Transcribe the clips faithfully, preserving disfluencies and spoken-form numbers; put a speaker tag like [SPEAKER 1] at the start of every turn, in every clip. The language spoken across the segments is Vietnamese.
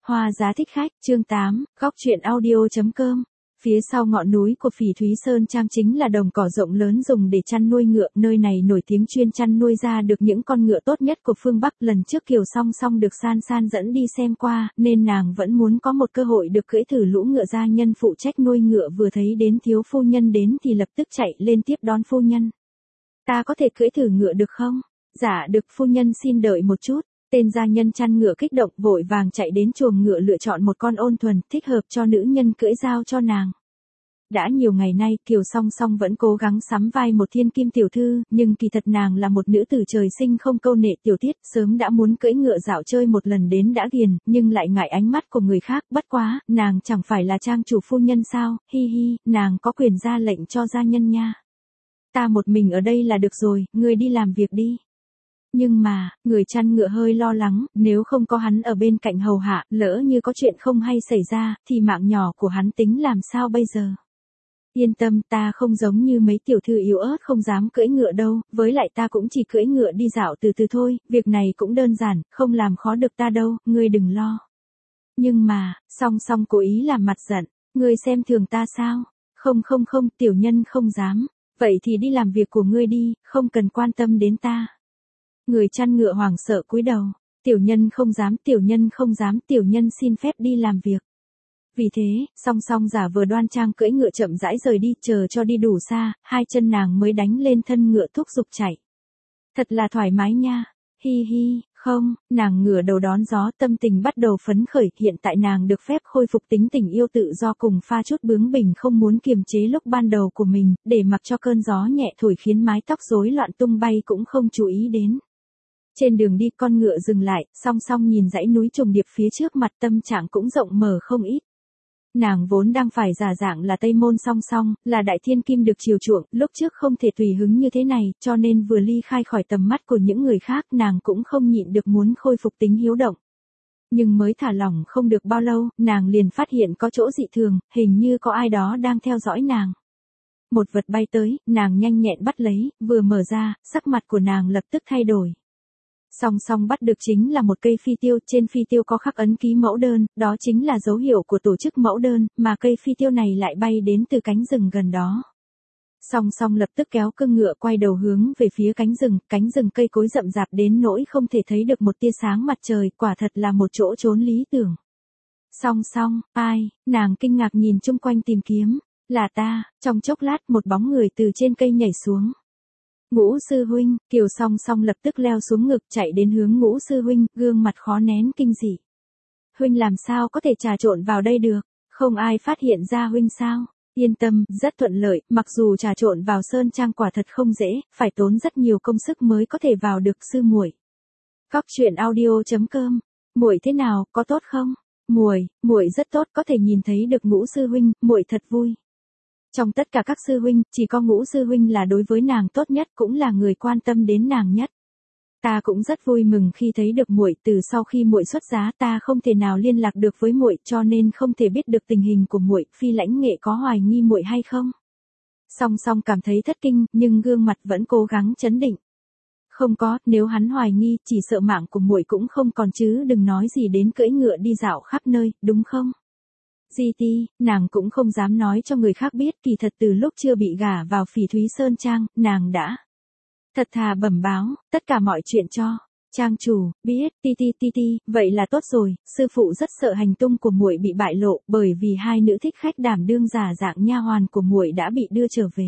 [SPEAKER 1] Hoa giá thích khách, chương tám, góc truyện audio.com. Phía sau ngọn núi của Phỉ Thúy Sơn Trang chính là đồng cỏ rộng lớn dùng để chăn nuôi ngựa, nơi này nổi tiếng chuyên chăn nuôi ra được những con ngựa tốt nhất của phương Bắc. Lần trước Kiều Song Song được San San dẫn đi xem qua, nên nàng vẫn muốn có một cơ hội được cưỡi thử lũ ngựa. Gia nhân phụ trách nuôi ngựa vừa thấy đến thiếu phu nhân đến thì lập tức chạy lên tiếp đón phu nhân. Ta có thể cưỡi thử ngựa được không? Dạ được, phu nhân xin đợi một chút. Tên gia nhân chăn ngựa kích động vội vàng chạy đến chuồng ngựa lựa chọn một con ôn thuần, thích hợp cho nữ nhân cưỡi giao cho nàng. Đã nhiều ngày nay Kiều Song Song vẫn cố gắng sắm vai một thiên kim tiểu thư, nhưng kỳ thật nàng là một nữ tử trời sinh không câu nệ tiểu tiết, sớm đã muốn cưỡi ngựa dạo chơi một lần đến đã ghiền, nhưng lại ngại ánh mắt của người khác. Bất quá, nàng chẳng phải là trang chủ phu nhân sao, hi hi, nàng có quyền ra lệnh cho gia nhân nha. Ta một mình ở đây là được rồi, ngươi đi làm việc đi. Nhưng mà, người chăn ngựa hơi lo lắng, nếu không có hắn ở bên cạnh hầu hạ, lỡ như có chuyện không hay xảy ra, thì mạng nhỏ của hắn tính làm sao bây giờ? Yên tâm, ta không giống như mấy tiểu thư yếu ớt không dám cưỡi ngựa đâu, với lại ta cũng chỉ cưỡi ngựa đi dạo từ từ thôi, việc này cũng đơn giản, không làm khó được ta đâu, ngươi đừng lo. Nhưng mà, Song Song cố ý làm mặt giận, ngươi xem thường ta sao? Không không không, tiểu nhân không dám, vậy thì đi làm việc của ngươi đi, không cần quan tâm đến ta. Người chăn ngựa hoảng sợ cúi đầu, tiểu nhân không dám, tiểu nhân không dám, tiểu nhân xin phép đi làm việc. Vì thế, Song Song giả vờ đoan trang cưỡi ngựa chậm rãi rời đi, chờ cho đi đủ xa, hai chân nàng mới đánh lên thân ngựa thúc giục chạy. Thật là thoải mái nha, hi hi, không, nàng ngửa đầu đón gió, tâm tình bắt đầu phấn khởi, hiện tại nàng được phép khôi phục tính tình yêu tự do cùng pha chút bướng bỉnh không muốn kiềm chế lúc ban đầu của mình, để mặc cho cơn gió nhẹ thổi khiến mái tóc rối loạn tung bay cũng không chú ý đến. Trên đường đi con ngựa dừng lại, Song Song nhìn dãy núi trùng điệp phía trước mặt, tâm trạng cũng rộng mở không ít. Nàng vốn đang phải giả dạng là Tây Môn Song Song, là đại thiên kim được chiều chuộng, lúc trước không thể tùy hứng như thế này, cho nên vừa ly khai khỏi tầm mắt của những người khác nàng cũng không nhịn được muốn khôi phục tính hiếu động. Nhưng mới thả lỏng không được bao lâu, nàng liền phát hiện có chỗ dị thường, hình như có ai đó đang theo dõi nàng. Một vật bay tới, nàng nhanh nhẹn bắt lấy, vừa mở ra, sắc mặt của nàng lập tức thay đổi. Song Song bắt được chính là một cây phi tiêu, trên phi tiêu có khắc ấn ký mẫu đơn, đó chính là dấu hiệu của tổ chức mẫu đơn, mà cây phi tiêu này lại bay đến từ cánh rừng gần đó. Song Song lập tức kéo cương ngựa quay đầu hướng về phía cánh rừng, cánh rừng cây cối rậm rạp đến nỗi không thể thấy được một tia sáng mặt trời, quả thật là một chỗ trốn lý tưởng. Song Song, ai, nàng kinh ngạc nhìn chung quanh tìm kiếm, là ta, trong chốc lát một bóng người từ trên cây nhảy xuống. Ngũ sư huynh, Kiều Song Song lập tức leo xuống ngực chạy đến hướng Ngũ sư huynh, gương mặt khó nén kinh dị. Huynh làm sao có thể trà trộn vào đây được, không ai phát hiện ra huynh sao? Yên tâm, rất thuận lợi, mặc dù trà trộn vào sơn trang quả thật không dễ, phải tốn rất nhiều công sức mới có thể vào được sư muội. Góc truyện audio.com, muội thế nào, có tốt không? Muội, muội rất tốt, có thể nhìn thấy được Ngũ sư huynh, muội thật vui. Trong tất cả các sư huynh, chỉ có Ngũ sư huynh là đối với nàng tốt nhất, cũng là người quan tâm đến nàng nhất. Ta cũng rất vui mừng khi thấy được muội, từ sau khi muội xuất giá, ta không thể nào liên lạc được với muội, cho nên không thể biết được tình hình của muội. Phi Lãnh Nghệ có hoài nghi muội hay không? Song Song cảm thấy thất kinh, nhưng gương mặt vẫn cố gắng trấn định. Không có, nếu hắn hoài nghi, chỉ sợ mạng của muội cũng không còn chứ, đừng nói gì đến cưỡi ngựa đi dạo khắp nơi, đúng không? Di ti, nàng cũng không dám nói cho người khác biết, kỳ thật từ lúc chưa bị gả vào Phỉ Thúy Sơn Trang, nàng đã thật thà bẩm báo tất cả mọi chuyện cho trang chủ biết. Ti ti ti ti, vậy là tốt rồi, sư phụ rất sợ hành tung của muội bị bại lộ, bởi vì hai nữ thích khách đảm đương giả dạng nha hoàn của muội đã bị đưa trở về.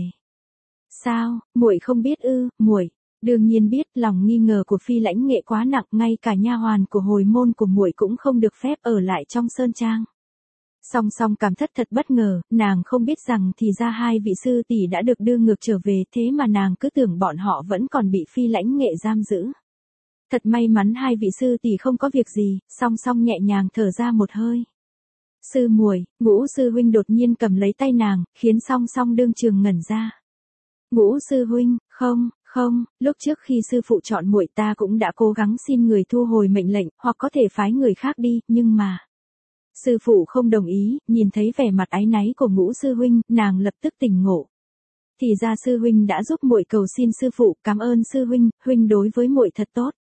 [SPEAKER 1] Sao, muội không biết ư? Muội đương nhiên biết, lòng nghi ngờ của Phi Lãnh Nghệ quá nặng, ngay cả nha hoàn của hồi môn của muội cũng không được phép ở lại trong sơn trang. Song Song cảm thất thật bất ngờ, nàng không biết rằng thì ra hai vị sư tỷ đã được đưa ngược trở về, thế mà nàng cứ tưởng bọn họ vẫn còn bị Phi Lãnh Nghệ giam giữ. Thật may mắn hai vị sư tỷ không có việc gì, Song Song nhẹ nhàng thở ra một hơi. Sư muội, Ngũ sư huynh đột nhiên cầm lấy tay nàng, khiến Song Song đương trường ngẩn ra. Ngũ sư huynh, không, không, lúc trước khi sư phụ chọn muội ta cũng đã cố gắng xin người thu hồi mệnh lệnh, hoặc có thể phái người khác đi, nhưng mà sư phụ không đồng ý. Nhìn thấy vẻ mặt áy náy của Ngũ sư huynh, nàng lập tức tỉnh ngộ. Thì ra sư huynh đã giúp muội cầu xin sư phụ, cảm ơn sư huynh, huynh đối với muội thật tốt.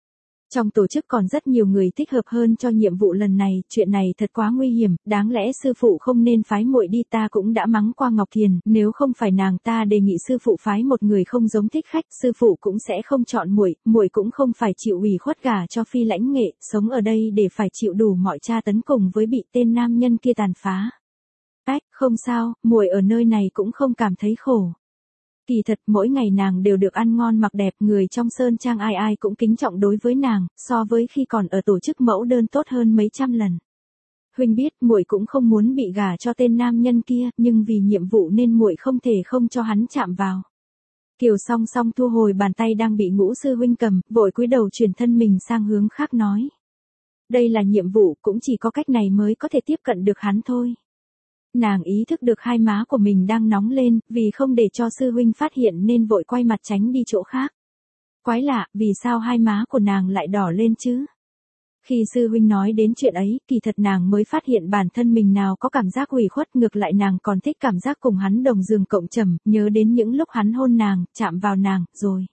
[SPEAKER 1] Trong tổ chức còn rất nhiều người thích hợp hơn cho nhiệm vụ lần này, chuyện này thật quá nguy hiểm, đáng lẽ sư phụ không nên phái muội đi, ta cũng đã mắng qua Ngọc Thiền, nếu không phải nàng ta đề nghị sư phụ phái một người không giống thích khách, sư phụ cũng sẽ không chọn muội, muội cũng không phải chịu ủy khuất gả cho Phi Lãnh Nghệ, sống ở đây để phải chịu đủ mọi tra tấn cùng với bị tên nam nhân kia tàn phá. Ách, không sao, muội ở nơi này cũng không cảm thấy khổ. Kỳ thật mỗi ngày nàng đều được ăn ngon mặc đẹp, người trong Sơn Trang ai ai cũng kính trọng đối với nàng, so với khi còn ở tổ chức mẫu đơn tốt hơn mấy trăm lần. Huynh biết muội cũng không muốn bị gả cho tên nam nhân kia, nhưng vì nhiệm vụ nên muội không thể không cho hắn chạm vào. Kiều Song Song thu hồi bàn tay đang bị Ngũ sư huynh cầm, vội cúi đầu chuyển thân mình sang hướng khác nói. Đây là nhiệm vụ, cũng chỉ có cách này mới có thể tiếp cận được hắn thôi. Nàng ý thức được hai má của mình đang nóng lên, vì không để cho sư huynh phát hiện nên vội quay mặt tránh đi chỗ khác. Quái lạ, vì sao hai má của nàng lại đỏ lên chứ? Khi sư huynh nói đến chuyện ấy, kỳ thật nàng mới phát hiện bản thân mình nào có cảm giác ủy khuất, ngược lại nàng còn thích cảm giác cùng hắn đồng giường cộng trầm, nhớ đến những lúc hắn hôn nàng, chạm vào nàng, rồi.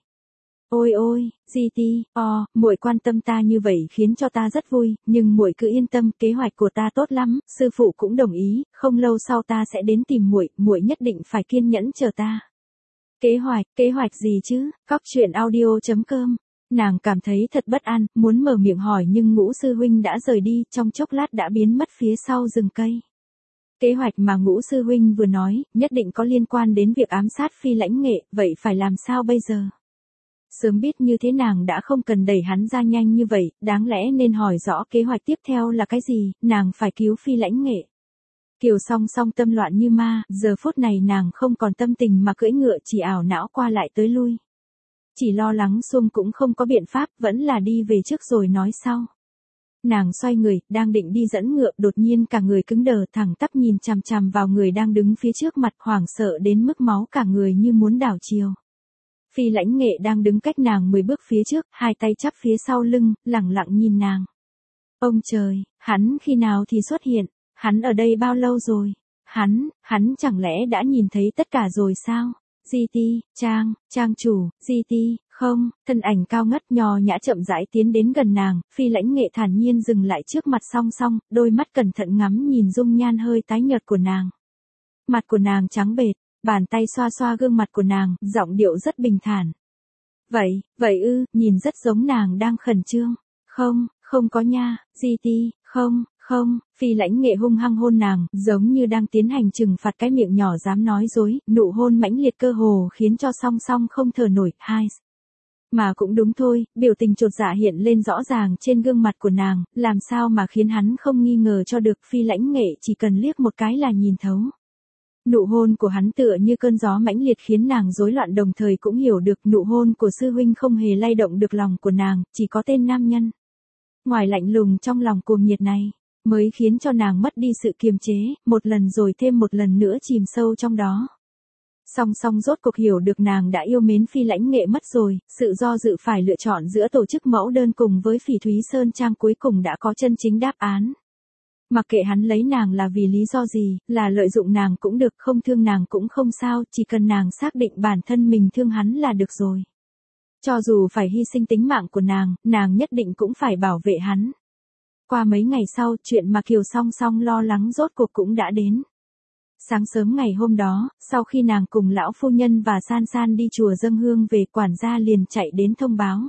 [SPEAKER 1] Ôi ôi, Di Ti, o, muội quan tâm ta như vậy khiến cho ta rất vui, nhưng muội cứ yên tâm, kế hoạch của ta tốt lắm, sư phụ cũng đồng ý, không lâu sau ta sẽ đến tìm muội, muội nhất định phải kiên nhẫn chờ ta. Kế hoạch, kế hoạch gì chứ? Cóc truyện audio chấm com. Nàng cảm thấy thật bất an, muốn mở miệng hỏi nhưng Ngũ sư huynh đã rời đi, trong chốc lát đã biến mất phía sau rừng cây. Kế hoạch mà Ngũ sư huynh vừa nói, nhất định có liên quan đến việc ám sát Phi Lãnh Nghệ, vậy phải làm sao bây giờ? Sớm biết như thế nàng đã không cần đẩy hắn ra nhanh như vậy, đáng lẽ nên hỏi rõ kế hoạch tiếp theo là cái gì, nàng phải cứu Phi Lãnh Nghệ. Kiều Song Song tâm loạn như ma, giờ phút này nàng không còn tâm tình mà cưỡi ngựa, chỉ ảo não qua lại tới lui. Chỉ lo lắng xuông cũng không có biện pháp, vẫn là đi về trước rồi nói sau. Nàng xoay người, đang định đi dẫn ngựa, đột nhiên cả người cứng đờ, thẳng tắp nhìn chằm chằm vào người đang đứng phía trước mặt, hoảng sợ đến mức máu cả người như muốn đảo chiều. Phi Lãnh Nghệ đang đứng cách nàng mười bước phía trước, hai tay chắp phía sau lưng, lẳng lặng nhìn nàng. Ông trời, hắn khi nào thì xuất hiện, hắn ở đây bao lâu rồi, hắn, hắn chẳng lẽ đã nhìn thấy tất cả rồi sao? Di Ti, Trang, Trang chủ, Di Ti, không, thân ảnh cao ngất nhò nhã chậm rãi tiến đến gần nàng, Phi Lãnh Nghệ thản nhiên dừng lại trước mặt Song Song, đôi mắt cẩn thận ngắm nhìn dung nhan hơi tái nhợt của nàng. Mặt của nàng trắng bệch, bàn tay xoa xoa gương mặt của nàng, giọng điệu rất bình thản. Vậy, vậy ư, nhìn rất giống nàng đang khẩn trương. Không, không có nha, Di Ti, không, không, Phi Lãnh Nghệ hung hăng hôn nàng, giống như đang tiến hành trừng phạt cái miệng nhỏ dám nói dối, nụ hôn mãnh liệt cơ hồ khiến cho Song Song không thở nổi, hai. Mà cũng đúng thôi, biểu tình chột dạ hiện lên rõ ràng trên gương mặt của nàng, làm sao mà khiến hắn không nghi ngờ cho được, Phi Lãnh Nghệ chỉ cần liếc một cái là nhìn thấu. Nụ hôn của hắn tựa như cơn gió mãnh liệt khiến nàng rối loạn, đồng thời cũng hiểu được nụ hôn của sư huynh không hề lay động được lòng của nàng, chỉ có tên nam nhân. Ngoài lạnh lùng trong lòng cuồng nhiệt này, mới khiến cho nàng mất đi sự kiềm chế, một lần rồi thêm một lần nữa chìm sâu trong đó. Song Song rốt cuộc hiểu được nàng đã yêu mến Phi Lãnh Nghệ mất rồi, sự do dự phải lựa chọn giữa tổ chức mẫu đơn cùng với Phỉ Thúy Sơn Trang cuối cùng đã có chân chính đáp án. Mặc kệ hắn lấy nàng là vì lý do gì, là lợi dụng nàng cũng được, không thương nàng cũng không sao, chỉ cần nàng xác định bản thân mình thương hắn là được rồi. Cho dù phải hy sinh tính mạng của nàng, nàng nhất định cũng phải bảo vệ hắn. Qua mấy ngày sau, chuyện mà Kiều Song Song lo lắng rốt cuộc cũng đã đến. Sáng sớm ngày hôm đó, sau khi nàng cùng lão phu nhân và San San đi chùa dâng hương về, quản gia liền chạy đến thông báo.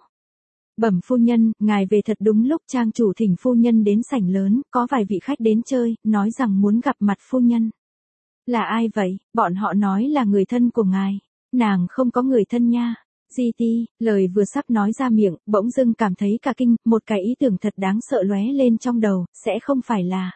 [SPEAKER 1] Bẩm phu nhân, ngài về thật đúng lúc, trang chủ thỉnh phu nhân đến sảnh lớn, có vài vị khách đến chơi, nói rằng muốn gặp mặt phu nhân. Là ai vậy? Bọn họ nói là người thân của ngài. Nàng không có người thân nha. Di Ti, lời vừa sắp nói ra miệng, bỗng dưng cảm thấy cả kinh, một cái ý tưởng thật đáng sợ lóe lên trong đầu, sẽ không phải là.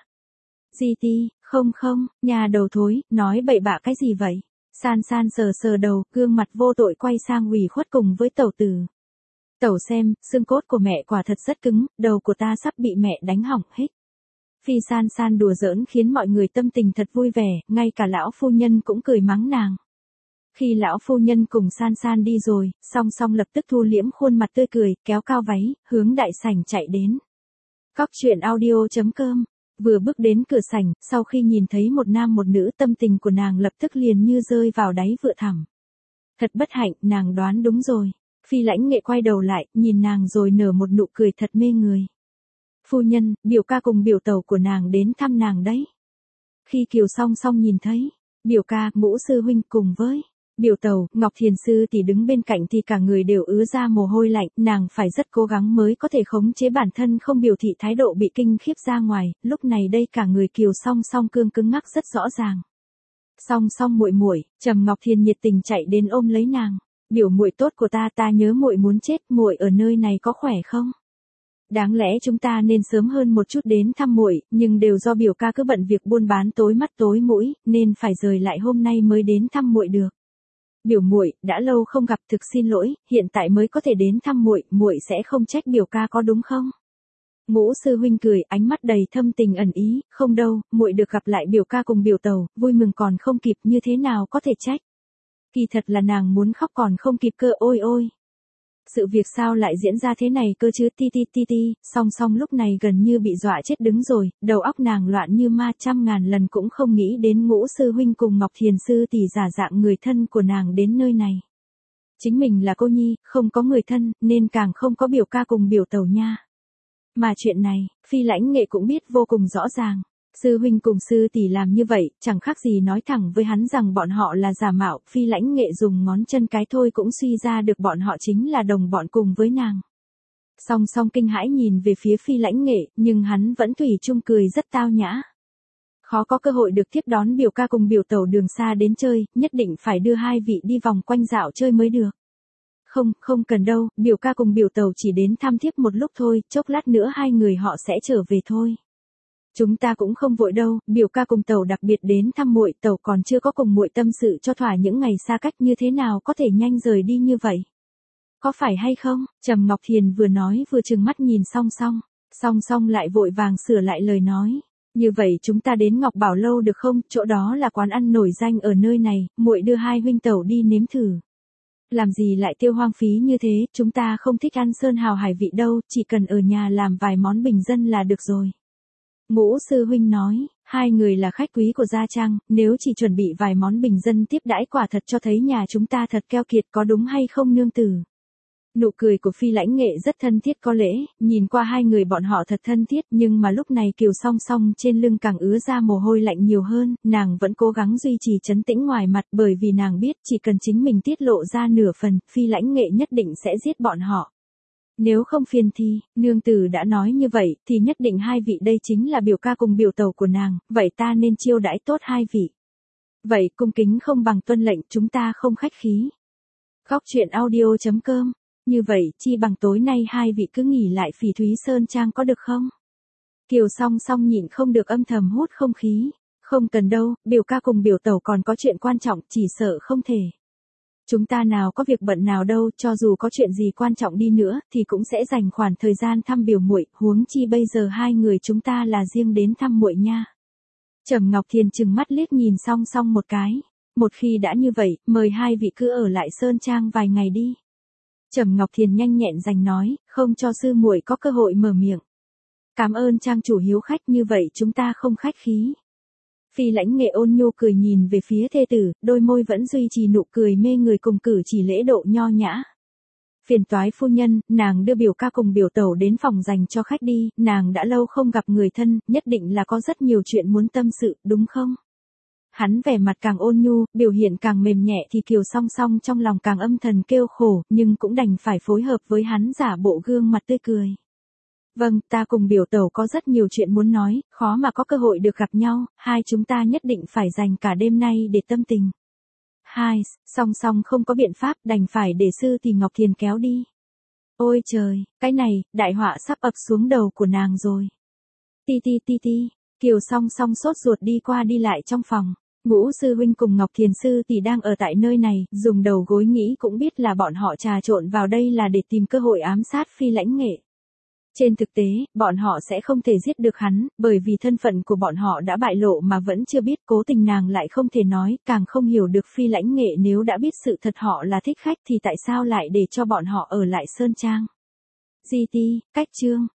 [SPEAKER 1] Di Ti, không không, nhà đầu thối, nói bậy bạ cái gì vậy? San San sờ sờ đầu, gương mặt vô tội quay sang ủy khuất cùng với tẩu tử. Tẩu xem, xương cốt của mẹ quả thật rất cứng, đầu của ta sắp bị mẹ đánh hỏng hết. Phi San San đùa giỡn khiến mọi người tâm tình thật vui vẻ, ngay cả lão phu nhân cũng cười mắng nàng. Khi lão phu nhân cùng San San đi rồi, Song Song lập tức thu liễm khuôn mặt tươi cười, kéo cao váy, hướng đại sảnh chạy đến. Cóc truyện audio chấm com. Vừa bước đến cửa sảnh, sau khi nhìn thấy một nam một nữ, tâm tình của nàng lập tức liền như rơi vào đáy vựa thẳm. Thật bất hạnh, nàng đoán đúng rồi. Phi Lãnh Nghệ quay đầu lại, nhìn nàng rồi nở một nụ cười thật mê người. Phu nhân, biểu ca cùng biểu tẩu của nàng đến thăm nàng đấy. Khi Kiều Song Song nhìn thấy, biểu ca, Ngũ sư huynh cùng với biểu tẩu, Ngọc Thiền sư tỷ đứng bên cạnh thì cả người đều ứa ra mồ hôi lạnh, nàng phải rất cố gắng mới có thể khống chế bản thân không biểu thị thái độ bị kinh khiếp ra ngoài, lúc này đây cả người Kiều Song Song cương cứng ngắc rất rõ ràng. Song Song muội muội, Trầm Ngọc Thiền nhiệt tình chạy đến ôm lấy nàng, biểu muội tốt của ta, ta nhớ muội muốn chết, muội ở nơi này có khỏe không? Đáng lẽ chúng ta nên sớm hơn một chút đến thăm muội, nhưng đều do biểu ca cứ bận việc buôn bán tối mắt tối mũi, nên phải rời lại hôm nay mới đến thăm muội được. Biểu muội, đã lâu không gặp, thực xin lỗi, hiện tại mới có thể đến thăm muội, muội sẽ không trách biểu ca có đúng không? Ngũ sư huynh cười, ánh mắt đầy thâm tình ẩn ý, không đâu, muội được gặp lại biểu ca cùng biểu tẩu, vui mừng còn không kịp, như thế nào có thể trách? Kỳ thật là nàng muốn khóc còn không kịp cơ, ôi ôi. Sự việc sao lại diễn ra thế này cơ chứ, ti ti ti ti, Song Song lúc này gần như bị dọa chết đứng rồi, đầu óc nàng loạn như ma, trăm ngàn lần cũng không nghĩ đến Ngũ sư huynh cùng Ngọc Thiền sư tỷ giả dạng người thân của nàng đến nơi này. Chính mình là cô nhi, không có người thân, nên càng không có biểu ca cùng biểu tẩu nha. Mà chuyện này, Phi Lãnh Nghệ cũng biết vô cùng rõ ràng. Sư huynh cùng sư tỷ làm như vậy, chẳng khác gì nói thẳng với hắn rằng bọn họ là giả mạo, Phi Lãnh Nghệ dùng ngón chân cái thôi cũng suy ra được bọn họ chính là đồng bọn cùng với nàng. Song Song kinh hãi nhìn về phía Phi Lãnh Nghệ, nhưng hắn vẫn tùy chung cười rất tao nhã. Khó có cơ hội được tiếp đón biểu ca cùng biểu tẩu đường xa đến chơi, nhất định phải đưa hai vị đi vòng quanh dạo chơi mới được. Không, không cần đâu, biểu ca cùng biểu tẩu chỉ đến thăm thiếp một lúc thôi, chốc lát nữa hai người họ sẽ trở về thôi. Chúng ta cũng không vội đâu, biểu ca cùng tẩu đặc biệt đến thăm muội, tẩu còn chưa có cùng muội tâm sự cho thỏa những ngày xa cách, như thế nào có thể nhanh rời đi như vậy? Có phải hay không? Trầm Ngọc Thiền vừa nói vừa trừng mắt nhìn Song Song, Song Song lại vội vàng sửa lại lời nói. Như vậy chúng ta đến Ngọc Bảo Lâu được không? Chỗ đó là quán ăn nổi danh ở nơi này, muội đưa hai huynh tẩu đi nếm thử. Làm gì lại tiêu hoang phí như thế, chúng ta không thích ăn sơn hào hải vị đâu, chỉ cần ở nhà làm vài món bình dân là được rồi. Ngũ sư huynh nói, hai người là khách quý của gia trang, nếu chỉ chuẩn bị vài món bình dân tiếp đãi quả thật cho thấy nhà chúng ta thật keo kiệt, có đúng hay không nương tử? Nụ cười của Phi Lãnh Nghệ rất thân thiết có lễ, nhìn qua hai người bọn họ thật thân thiết, nhưng mà lúc này Kiều Song Song trên lưng càng ứa ra mồ hôi lạnh nhiều hơn, nàng vẫn cố gắng duy trì trấn tĩnh ngoài mặt, bởi vì nàng biết chỉ cần chính mình tiết lộ ra nửa phần, Phi Lãnh Nghệ nhất định sẽ giết bọn họ. Nếu không phiền thì, nương tử đã nói như vậy, thì nhất định hai vị đây chính là biểu ca cùng biểu tẩu của nàng, vậy ta nên chiêu đãi tốt hai vị. Vậy cung kính không bằng tuân lệnh, chúng ta không khách khí. Góc truyện audio chấm com. Như vậy, chi bằng tối nay hai vị cứ nghỉ lại Phỉ Thúy Sơn Trang có được không? Kiều Song Song nhịn không được âm thầm hút không khí. Không cần đâu, biểu ca cùng biểu tẩu còn có chuyện quan trọng, chỉ sợ không thể. Chúng ta nào có việc bận nào đâu, cho dù có chuyện gì quan trọng đi nữa, thì cũng sẽ dành khoản thời gian thăm biểu muội, huống chi bây giờ hai người chúng ta là riêng đến thăm muội nha. Trầm Ngọc Thiền trừng mắt liếc nhìn Song Song một cái. Một khi đã như vậy, mời hai vị cứ ở lại Sơn Trang vài ngày đi. Trầm Ngọc Thiền nhanh nhẹn giành nói, không cho sư muội có cơ hội mở miệng. Cảm ơn trang chủ hiếu khách, như vậy chúng ta không khách khí. Phi Lãnh Nghệ ôn nhu cười nhìn về phía thê tử, đôi môi vẫn duy trì nụ cười mê người cùng cử chỉ lễ độ nho nhã. Phiền toái phu nhân, nàng đưa biểu ca cùng biểu tẩu đến phòng dành cho khách đi, nàng đã lâu không gặp người thân, nhất định là có rất nhiều chuyện muốn tâm sự, đúng không? Hắn vẻ mặt càng ôn nhu, biểu hiện càng mềm nhẹ thì Kiều Song Song trong lòng càng âm thầm kêu khổ, nhưng cũng đành phải phối hợp với hắn giả bộ gương mặt tươi cười. Vâng, ta cùng biểu tẩu có rất nhiều chuyện muốn nói, khó mà có cơ hội được gặp nhau, hai chúng ta nhất định phải dành cả đêm nay để tâm tình. Hai, Song Song không có biện pháp, đành phải để sư tỷ Ngọc Thiền kéo đi. Ôi trời, cái này, đại họa sắp ập xuống đầu của nàng rồi. Ti ti ti ti, Kiều Song Song sốt ruột đi qua đi lại trong phòng. Ngũ sư huynh cùng Ngọc Thiền sư tỷ đang ở tại nơi này, dùng đầu gối nghĩ cũng biết là bọn họ trà trộn vào đây là để tìm cơ hội ám sát Phi Lãnh Nghệ. Trên thực tế, bọn họ sẽ không thể giết được hắn, bởi vì thân phận của bọn họ đã bại lộ mà vẫn chưa biết, cố tình nàng lại không thể nói, càng không hiểu được Phi Lãnh Nghệ nếu đã biết sự thật họ là thích khách thì tại sao lại để cho bọn họ ở lại Sơn Trang. Di ti, cách chương.